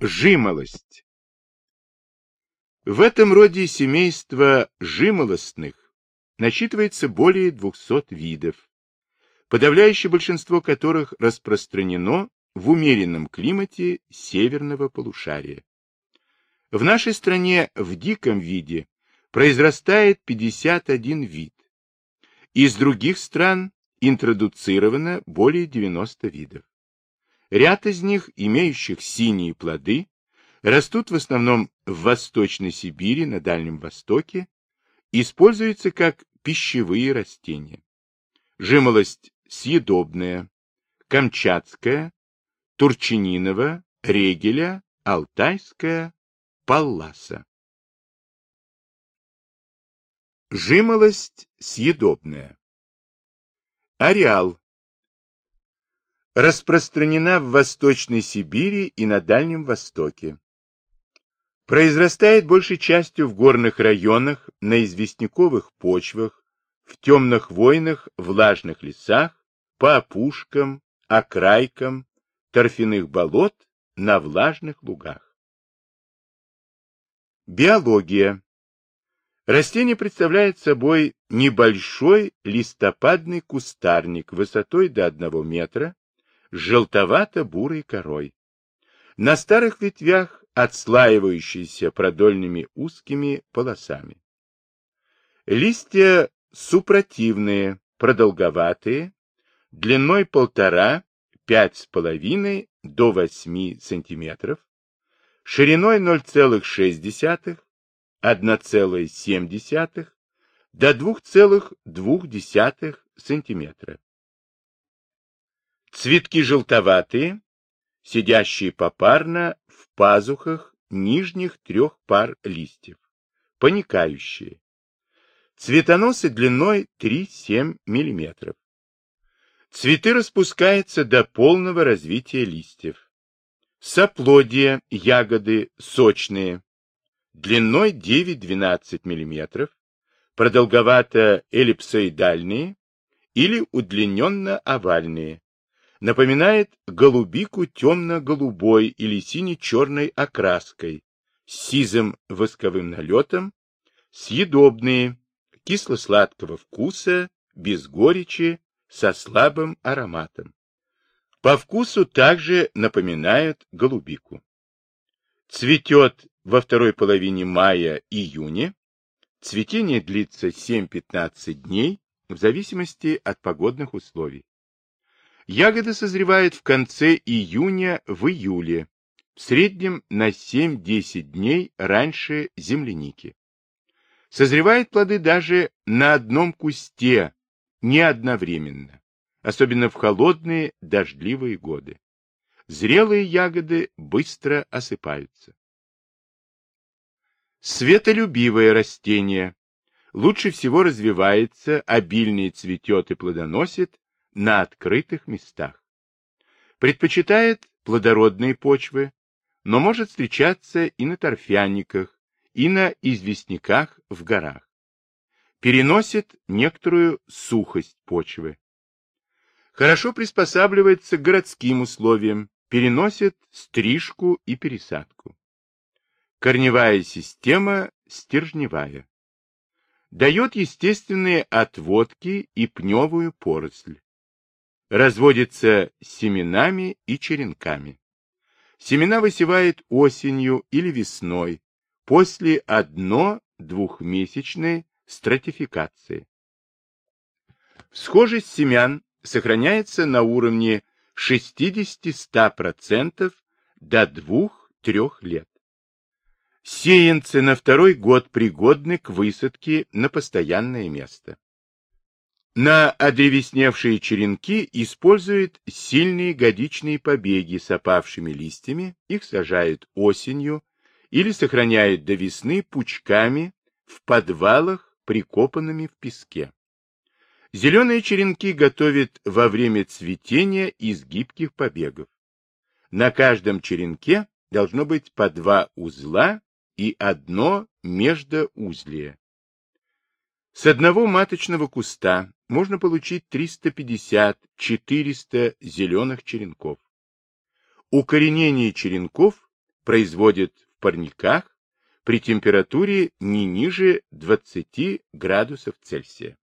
Жимолость. В этом роде семейства жимолостных насчитывается более 200 видов, подавляющее большинство которых распространено в умеренном климате северного полушария. В нашей стране в диком виде произрастает 51 вид. Из других стран интродуцировано более 90 видов. Ряд из них, имеющих синие плоды, растут в основном в Восточной Сибири, на Дальнем Востоке, используются как пищевые растения. Жимолость съедобная, камчатская, турчининова, регеля, алтайская, палласа. Жимолость съедобная. Ареал. Распространена в Восточной Сибири и на Дальнем Востоке. Произрастает большей частью в горных районах, на известняковых почвах, в темных хвойных влажных лесах, по опушкам, окрайкам, торфяных болот, на влажных лугах. Биология. Растение представляет собой небольшой листопадный кустарник высотой до 1 метра, с желтовато-бурой корой. На старых ветвях отслаивающиеся продольными узкими полосами. Листья супротивные, продолговатые, длиной 1,5–5,5 до 8 см, шириной 0,6, 1,7 до 2,2 см. Цветки желтоватые, сидящие попарно в пазухах нижних 3 пар листьев, поникающие. Цветоносы длиной 3–7 мм. Цветы распускаются до полного развития листьев. Соплодия, ягоды сочные, длиной 9–12 мм, продолговато-эллипсоидальные или удлиненно-овальные. Напоминает голубику темно-голубой или сине-черной окраской, с сизым восковым налетом, съедобные, кисло-сладкого вкуса, без горечи, со слабым ароматом. По вкусу также напоминают голубику. Цветет во второй половине мая-июня. Цветение длится 7–15 дней в зависимости от погодных условий. Ягоды созревают в конце июня, в июле, в среднем на 7–10 дней раньше земляники. Созревают плоды даже на одном кусте, не одновременно, особенно в холодные дождливые годы. Зрелые ягоды быстро осыпаются. Светолюбивое растение. Лучше всего развивается, обильнее цветет и плодоносит на открытых местах. Предпочитает плодородные почвы, но может встречаться и на торфяниках, и на известняках в горах. Переносит некоторую сухость почвы. Хорошо приспосабливается к городским условиям, переносит стрижку и пересадку. Корневая система стержневая. Дает естественные отводки и пневую поросль. Разводится семенами и черенками. Семена высевает осенью или весной, после 1–2-месячной стратификации. Схожесть семян сохраняется на уровне 60–100% до 2–3 лет. Сеянцы на второй год пригодны к высадке на постоянное место. На одревесневшие черенки используют сильные годичные побеги с опавшими листьями, их сажают осенью или сохраняют до весны пучками в подвалах, прикопанными в песке. Зеленые черенки готовят во время цветения из гибких побегов. На каждом черенке должно быть по 2 узла и 1 междоузлие. С одного маточного куста можно получить 350–400 зеленых черенков. Укоренение черенков производят в парниках при температуре не ниже 20 градусов Цельсия.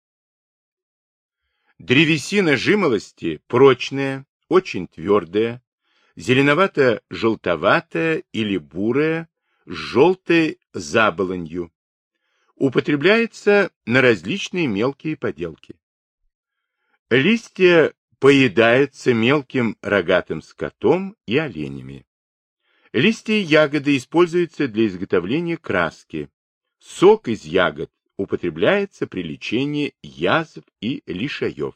Древесина жимолости прочная, очень твердая, зеленовато-желтоватая или бурая, с желтой заболонью. Употребляется на различные мелкие поделки. Листья поедаются мелким рогатым скотом и оленями. Листья и ягоды используются для изготовления краски. Сок из ягод употребляется при лечении язв и лишаев.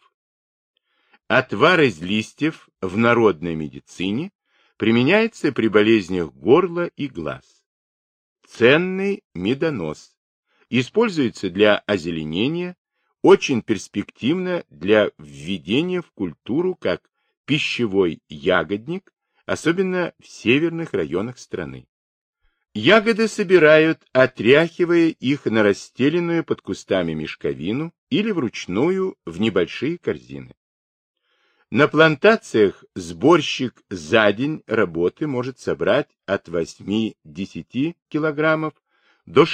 Отвар из листьев в народной медицине применяется при болезнях горла и глаз. Ценный медонос. Используется для озеленения, очень перспективно для введения в культуру как пищевой ягодник, особенно в северных районах страны. Ягоды собирают, отряхивая их на расстеленную под кустами мешковину или вручную в небольшие корзины. На плантациях сборщик за день работы может собрать от 8-10 килограммов до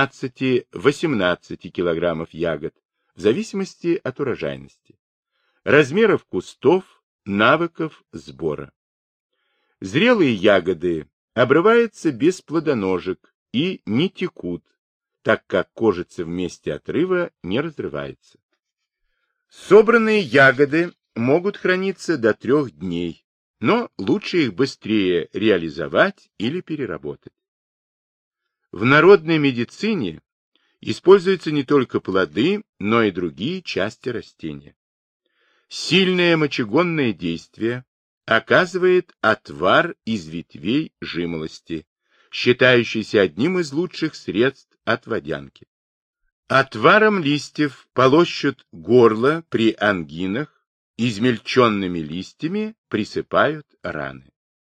16-18 килограммов ягод, в зависимости от урожайности, размеров кустов, навыков сбора. Зрелые ягоды обрываются без плодоножек и не текут, так как кожица в месте отрыва не разрывается. Собранные ягоды могут храниться до 3 дней, но лучше их быстрее реализовать или переработать. В народной медицине используются не только плоды, но и другие части растения. Сильное мочегонное действие оказывает отвар из ветвей жимолости, считающийся одним из лучших средств от водянки. Отваром листьев полощут горло при ангинах, измельченными листьями присыпают раны.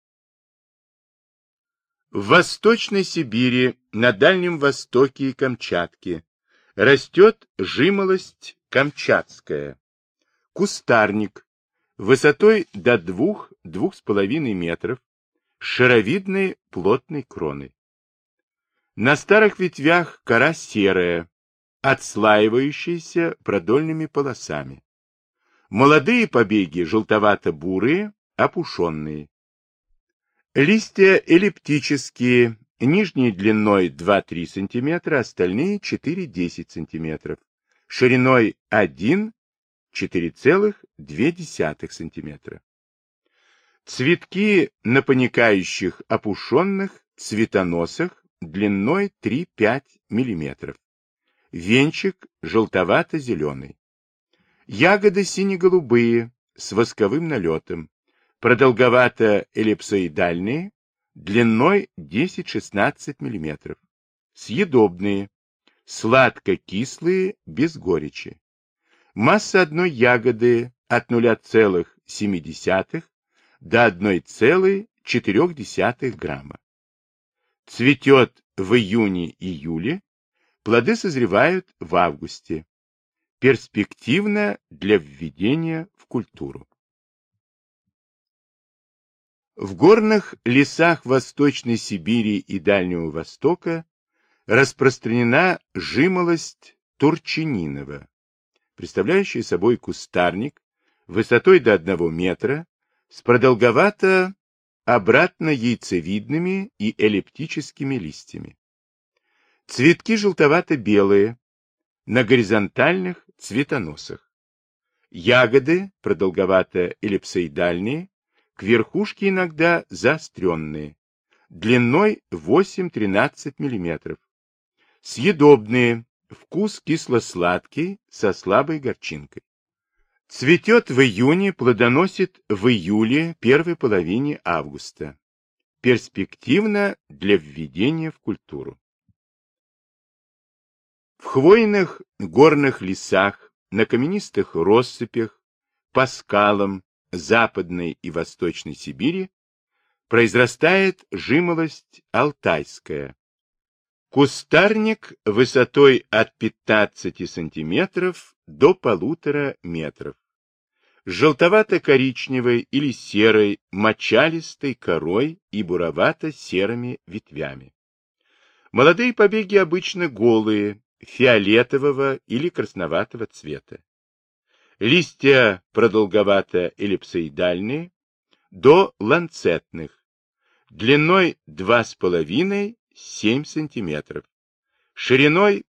В Восточной Сибири, на Дальнем Востоке и Камчатке растет жимолость камчатская, кустарник, высотой до 2-2,5 метров, с шаровидной плотной кроной. На старых ветвях кора серая, отслаивающаяся продольными полосами. Молодые побеги желтовато-бурые, опушенные. Листья эллиптические, нижней длиной 2-3 см, остальные 4-10 см, шириной 1-4,2 см. Цветки на поникающих опушенных цветоносах длиной 3-5 мм. Венчик желтовато-зеленый. Ягоды сине-голубые, с восковым налетом, продолговато-эллипсоидальные, длиной 10-16 мм. Съедобные, сладко-кислые, без горечи. Масса одной ягоды от 0,7 до 1,4 грамма. Цветет в июне-июле, плоды созревают в августе. Перспективно для введения в культуру. В горных лесах Восточной Сибири и Дальнего Востока распространена жимолость турчининова, представляющая собой кустарник высотой до 1 метра с продолговато-обратно-яйцевидными и эллиптическими листьями. Цветки желтовато-белые, на горизонтальных цветоносах. Ягоды продолговато-эллипсоидальные, к верхушке иногда заостренные, длиной 8-13 мм. Съедобные, вкус кисло-сладкий, со слабой горчинкой. Цветет в июне, плодоносит в июле, первой половине августа. Перспективно для введения в культуру. В хвойных горных лесах, на каменистых россыпях, по скалам Западной и Восточной Сибири произрастает жимолость алтайская. Кустарник высотой от 15 см до 1,5 метров. с желтовато-коричневой или серой мочалистой корой и буровато-серыми ветвями. Молодые побеги обычно голые, фиолетового или красноватого цвета. Листья продолговато-эллипсоидальные до ланцетных, длиной 2,5–7 см, шириной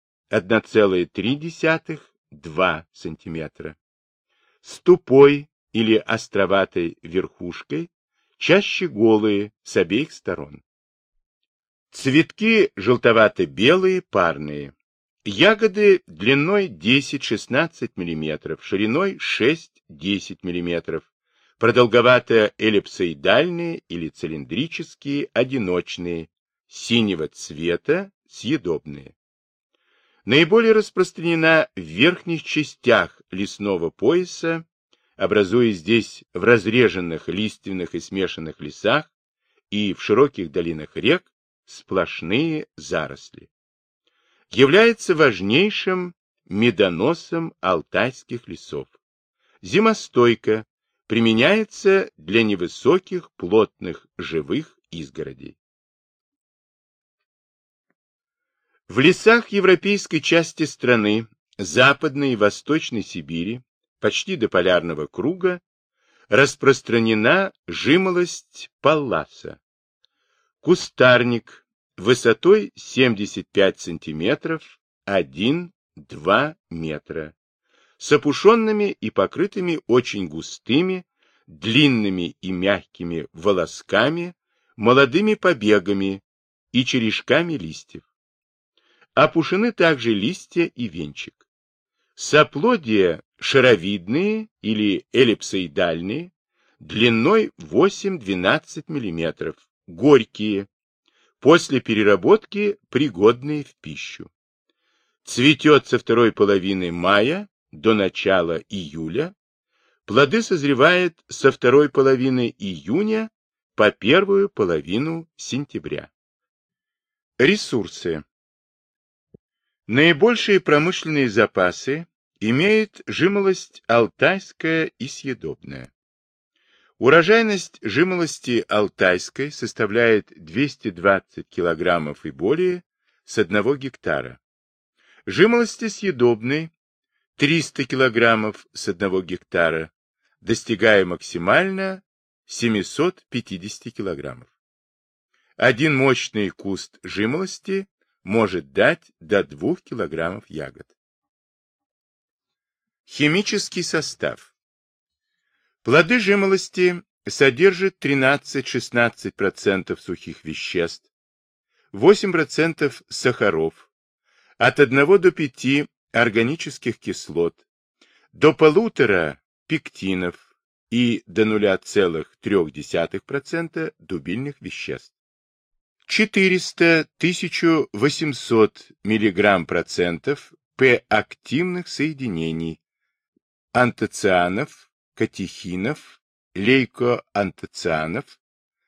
1,3–2 см, с тупой или островатой верхушкой, чаще голые с обеих сторон. Цветки желтовато-белые, парные. Ягоды длиной 10–16 мм, шириной 6–10 мм, продолговато-эллипсоидальные или цилиндрические, одиночные, синего цвета, съедобные. Наиболее распространена в верхних частях лесного пояса, образуя здесь в разреженных лиственных и смешанных лесах и в широких долинах рек сплошные заросли. Является важнейшим медоносом алтайских лесов. Зимостойко, применяется для невысоких плотных живых изгородей. В лесах европейской части страны, Западной и Восточной Сибири, почти до полярного круга, распространена жимолость палласа. Кустарник высотой 75 см, 1–2 метра, с опушенными и покрытыми очень густыми, длинными и мягкими волосками, молодыми побегами и черешками листьев. Опушены также листья и венчик. Соплодия шаровидные или эллипсоидальные, длиной 8–12 мм, горькие, после переработки пригодные в пищу. Цветет со второй половины мая до начала июля, плоды созревают со второй половины июня по первую половину сентября. Ресурсы. Наибольшие промышленные запасы имеет жимолость алтайская и съедобная. Урожайность жимолости алтайской составляет 220 кг и более с 1 гектара. Жимолости съедобной 300 кг с 1 гектара, достигая максимально 750 кг. Один мощный куст жимолости может дать до 2 кг ягод. Химический состав. Плоды жимолости содержат 13–16% сухих веществ, 8% сахаров, от 1 до 5 органических кислот, до 1,5 пектинов и до 0,3% дубильных веществ. 400–1800 мг% П-активных соединений, антоцианов, катехинов, лейкоантоцианов,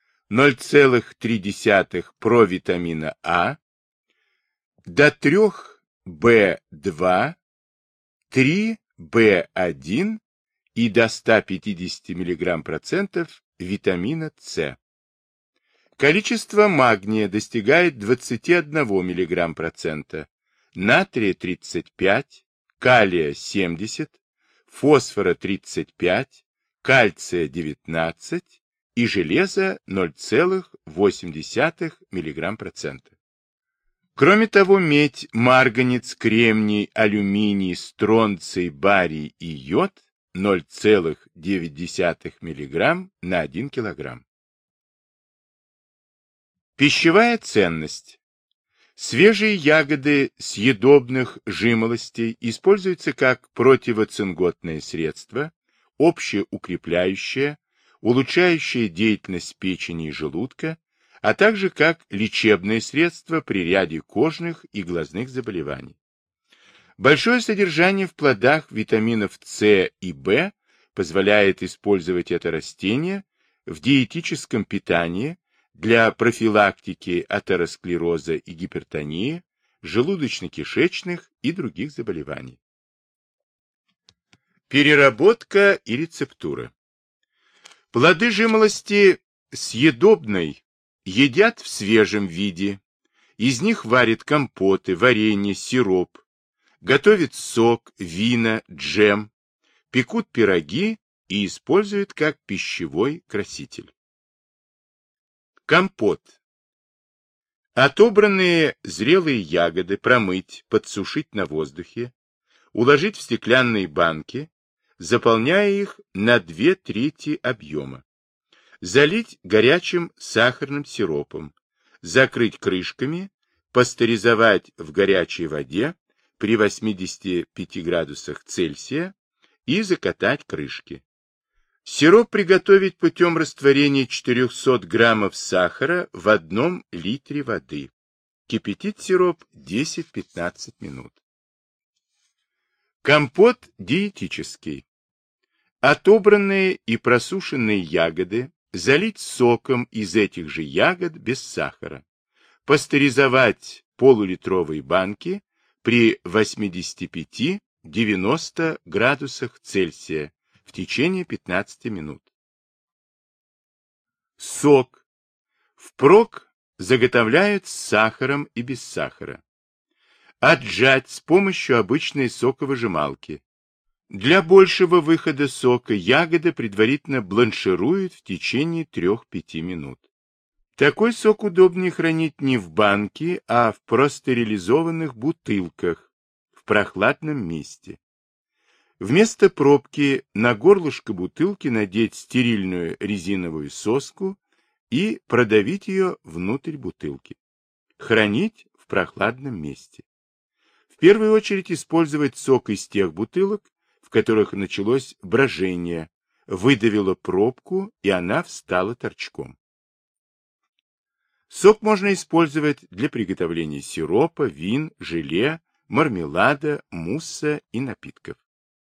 0,3 провитамина А, до 3 В2, 3 В1 и до 150 мг% витамина С. Количество магния достигает 21 мг%, натрия 35, калия 70, фосфора 35, кальция 19 и железа 0,8 мг%. Кроме того, медь, марганец, кремний, алюминий, стронций, барий и йод 0,9 мг на 1 кг. Пищевая ценность. Свежие ягоды съедобных жимолостей используются как противоцинготное средство, общеукрепляющее, улучшающее деятельность печени и желудка, а также как лечебное средство при ряде кожных и глазных заболеваний. Большое содержание в плодах витаминов С и В позволяет использовать это растение в диетическом питании для профилактики атеросклероза и гипертонии, желудочно-кишечных и других заболеваний. Переработка и рецептура. Плоды жимолости съедобной едят в свежем виде. Из них варят компоты, варенье, сироп, готовят сок, вина, джем, пекут пироги и используют как пищевой краситель. Компот. Отобранные зрелые ягоды промыть, подсушить на воздухе, уложить в стеклянные банки, заполняя их на 2/3 объема. Залить горячим сахарным сиропом, закрыть крышками, пастеризовать в горячей воде при 85 градусах Цельсия и закатать крышки. Сироп приготовить путем растворения 400 граммов сахара в 1 литре воды. Кипятить сироп 10-15 минут. Компот диетический. Отобранные и просушенные ягоды залить соком из этих же ягод без сахара. Пастеризовать полулитровые банки при 85-90 градусах Цельсия в течение 15 минут. Сок. Впрок заготовляют с сахаром и без сахара. Отжать с помощью обычной соковыжималки. Для большего выхода сока ягоды предварительно бланшируют в течение 3-5 минут. Такой сок удобнее хранить не в банке, а в простерилизованных бутылках в прохладном месте. Вместо пробки на горлышко бутылки надеть стерильную резиновую соску и продавить ее внутрь бутылки. Хранить в прохладном месте. В первую очередь использовать сок из тех бутылок, в которых началось брожение, выдавило пробку, и она встала торчком. Сок можно использовать для приготовления сиропа, вин, желе, мармелада, мусса и напитков.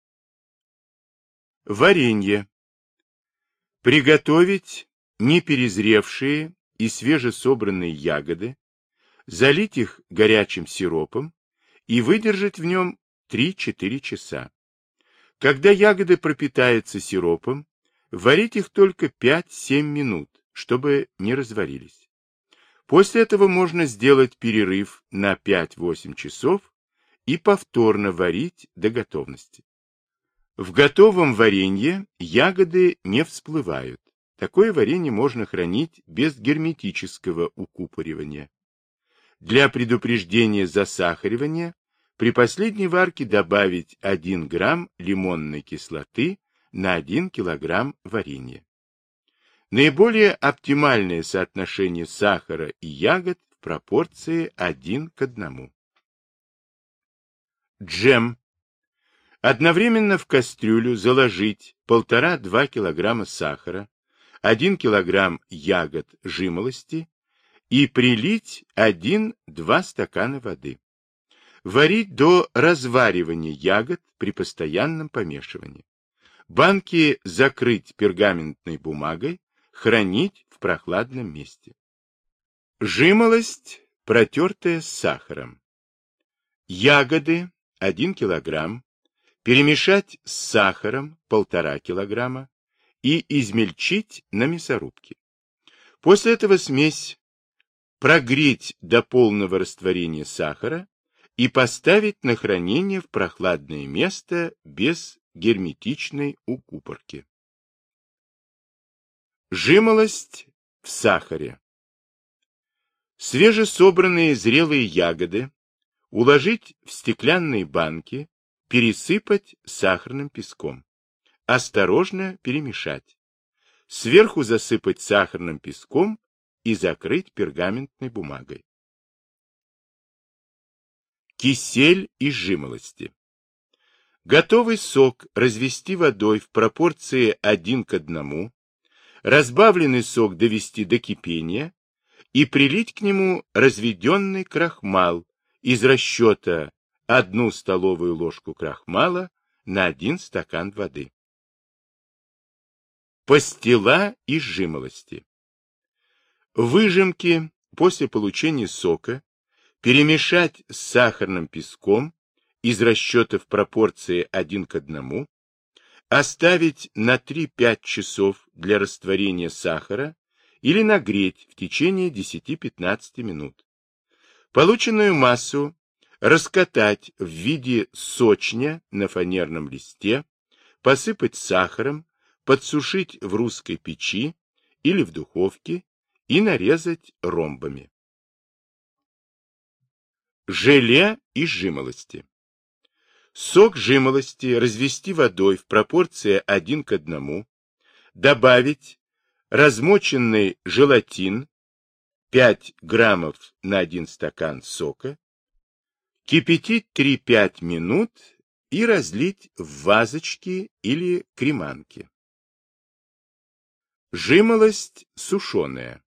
Варенье. Приготовить неперезревшие и свежесобранные ягоды, залить их горячим сиропом и выдержать в нем 3-4 часа. Когда ягоды пропитаются сиропом, варить их только 5-7 минут, чтобы не разварились. После этого можно сделать перерыв на 5-8 часов и повторно варить до готовности. В готовом варенье ягоды не всплывают. Такое варенье можно хранить без герметического укупоривания. Для предупреждения засахаривания при последней варке добавить 1 грамм лимонной кислоты на 1 килограмм варенья. Наиболее оптимальное соотношение сахара и ягод в пропорции 1:1. Джем. Одновременно в кастрюлю заложить 1,5-2 килограмма сахара, 1 килограмм ягод жимолости и прилить 1-2 стакана воды. Варить до разваривания ягод при постоянном помешивании. Банки закрыть пергаментной бумагой, хранить в прохладном месте. Жимолость, протертая с сахаром. Ягоды 1 килограмм, перемешать с сахаром 1,5 килограмма и измельчить на мясорубке. После этого смесь прогреть до полного растворения сахара и поставить на хранение в прохладное место без герметичной укупорки. Жимолость в сахаре. Свежесобранные зрелые ягоды уложить в стеклянные банки, пересыпать сахарным песком. Осторожно перемешать. Сверху засыпать сахарным песком и закрыть пергаментной бумагой. Кисель из жимолости. Готовый сок развести водой в пропорции 1:1, разбавленный сок довести до кипения и прилить к нему разведенный крахмал из расчета 1 столовую ложку крахмала на 1 стакан воды. Пастила из жимолости. Выжимки после получения сока перемешать с сахарным песком из расчета в пропорции 1:1, оставить на 3-5 часов для растворения сахара или нагреть в течение 10-15 минут. Полученную массу раскатать в виде сочня на фанерном листе, посыпать сахаром, подсушить в русской печи или в духовке и нарезать ромбами. Желе из жимолости. Сок жимолости развести водой в пропорции 1 к 1, добавить размоченный желатин 5 граммов на 1 стакан сока, кипятить 3-5 минут и разлить в вазочки или креманки. Жимолость сушеная.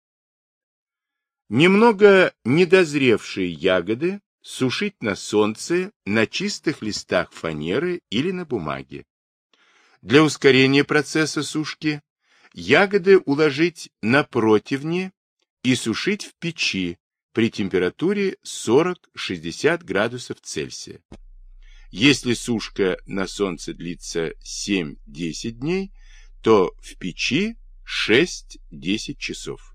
Немного недозревшие ягоды сушить на солнце на чистых листах фанеры или на бумаге. Для ускорения процесса сушки ягоды уложить на противни и сушить в печи при температуре 40-60 градусов Цельсия. Если сушка на солнце длится 7-10 дней, то в печи 6-10 часов.